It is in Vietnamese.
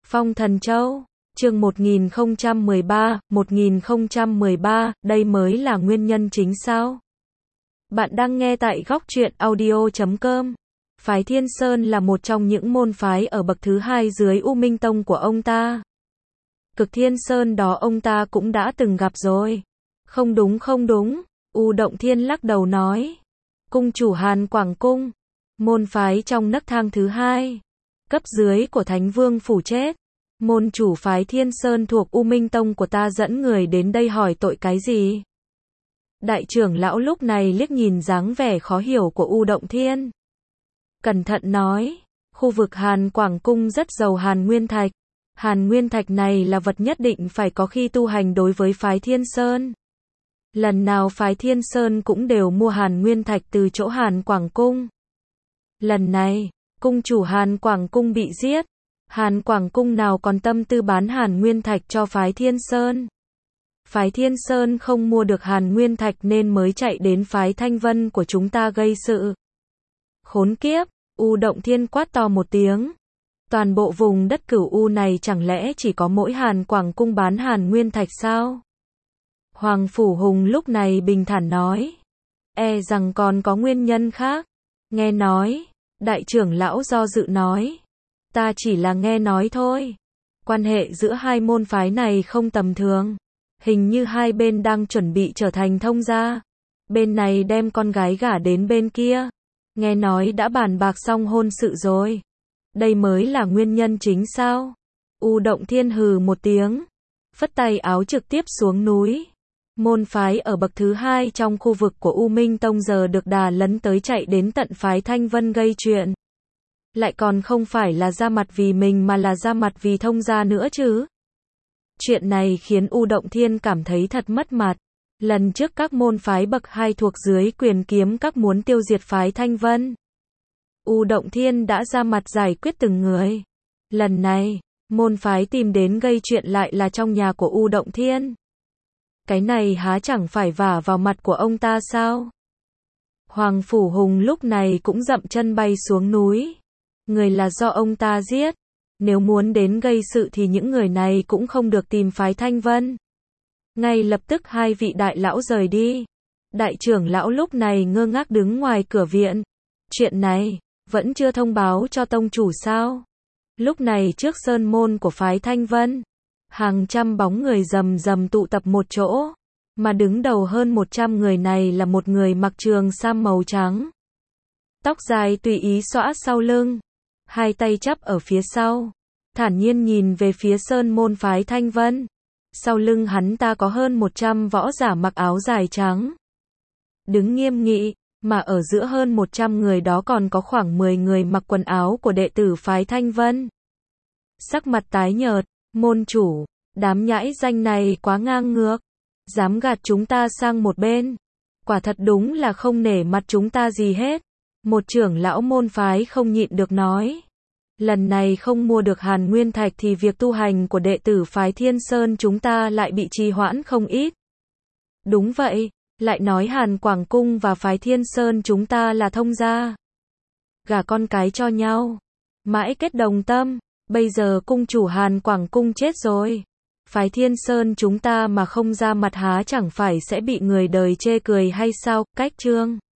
Phong Thần Châu, chương 1013, đây mới là nguyên nhân chính sao? Bạn đang nghe tại góc truyện audio.com. Phái Thiên Sơn là một trong những môn phái ở bậc thứ hai dưới U Minh Tông của ông ta. Cực Thiên Sơn đó ông ta cũng đã từng gặp rồi. Không đúng, U Động Thiên lắc đầu nói. Cung chủ Hàn Quảng Cung, môn phái trong nấc thang thứ hai, cấp dưới của Thánh Vương phủ chết. Môn chủ phái Thiên Sơn thuộc U Minh Tông của ta dẫn người đến đây hỏi tội cái gì? Đại trưởng lão lúc này liếc nhìn dáng vẻ khó hiểu của U Động Thiên. Cẩn thận nói, khu vực Hàn Quảng Cung rất giàu Hàn Nguyên Thạch. Hàn Nguyên Thạch này là vật nhất định phải có khi tu hành đối với phái Thiên Sơn. Lần nào phái Thiên Sơn cũng đều mua Hàn Nguyên Thạch từ chỗ Hàn Quảng Cung. Lần này, cung chủ Hàn Quảng Cung bị giết. Hàn Quảng Cung nào còn tâm tư bán Hàn Nguyên Thạch cho phái Thiên Sơn. Phái Thiên Sơn không mua được Hàn Nguyên Thạch nên mới chạy đến phái Thanh Vân của chúng ta gây sự. Khốn kiếp, U Động Thiên quát to một tiếng. Toàn bộ vùng đất Cửu U này chẳng lẽ chỉ có mỗi Hàn Quảng Cung bán Hàn Nguyên Thạch sao? Hoàng Phủ Hùng lúc này bình thản nói. E rằng còn có nguyên nhân khác. Nghe nói, đại trưởng lão do dự nói. Ta chỉ là nghe nói thôi. Quan hệ giữa hai môn phái này không tầm thường. Hình như hai bên đang chuẩn bị trở thành thông gia. Bên này đem con gái gả đến bên kia. Nghe nói đã bàn bạc xong hôn sự rồi. Đây mới là nguyên nhân chính sao? U Động Thiên hừ một tiếng. Phất tay áo trực tiếp xuống núi. Môn phái ở bậc thứ hai trong khu vực của U Minh Tông giờ được đà lấn tới chạy đến tận phái Thanh Vân gây chuyện. Lại còn không phải là ra mặt vì mình mà là ra mặt vì thông gia nữa chứ. Chuyện này khiến U Động Thiên cảm thấy thật mất mặt. Lần trước các môn phái bậc hai thuộc dưới Quyền Kiếm Các muốn tiêu diệt phái Thanh Vân. U Động Thiên đã ra mặt giải quyết từng người. Lần này, môn phái tìm đến gây chuyện lại là trong nhà của U Động Thiên. Cái này há chẳng phải vả vào mặt của ông ta sao? Hoàng Phủ Hùng lúc này cũng dậm chân bay xuống núi. Người là do ông ta giết. Nếu muốn đến gây sự thì những người này cũng không được tìm phái Thanh Vân. Ngay lập tức hai vị đại lão rời đi. Đại trưởng lão lúc này ngơ ngác đứng ngoài cửa viện. Chuyện này, vẫn chưa thông báo cho tông chủ sao? Lúc này trước sơn môn của phái Thanh Vân, hàng trăm bóng người rầm rầm tụ tập một chỗ. Mà đứng đầu hơn 100 người này là một người mặc trường sam màu trắng. Tóc dài tùy ý xõa sau lưng. Hai tay chắp ở phía sau. Thản nhiên nhìn về phía sơn môn phái Thanh Vân. Sau lưng hắn ta có hơn 100 võ giả mặc áo dài trắng. Đứng nghiêm nghị, mà ở giữa hơn 100 người đó còn có khoảng 10 người mặc quần áo của đệ tử phái Thanh Vân. Sắc mặt tái nhợt, môn chủ, đám nhãi danh này quá ngang ngược. Dám gạt chúng ta sang một bên. Quả thật đúng là không nể mặt chúng ta gì hết. Một trưởng lão môn phái không nhịn được nói. Lần này không mua được Hàn Nguyên Thạch thì việc tu hành của đệ tử phái Thiên Sơn chúng ta lại bị trì hoãn không ít. Đúng vậy, lại nói Hàn Quảng Cung và phái Thiên Sơn chúng ta là thông gia. Gả con cái cho nhau. Mãi kết đồng tâm, bây giờ cung chủ Hàn Quảng Cung chết rồi. Phái Thiên Sơn chúng ta mà không ra mặt há chẳng phải sẽ bị người đời chê cười hay sao? Cách chương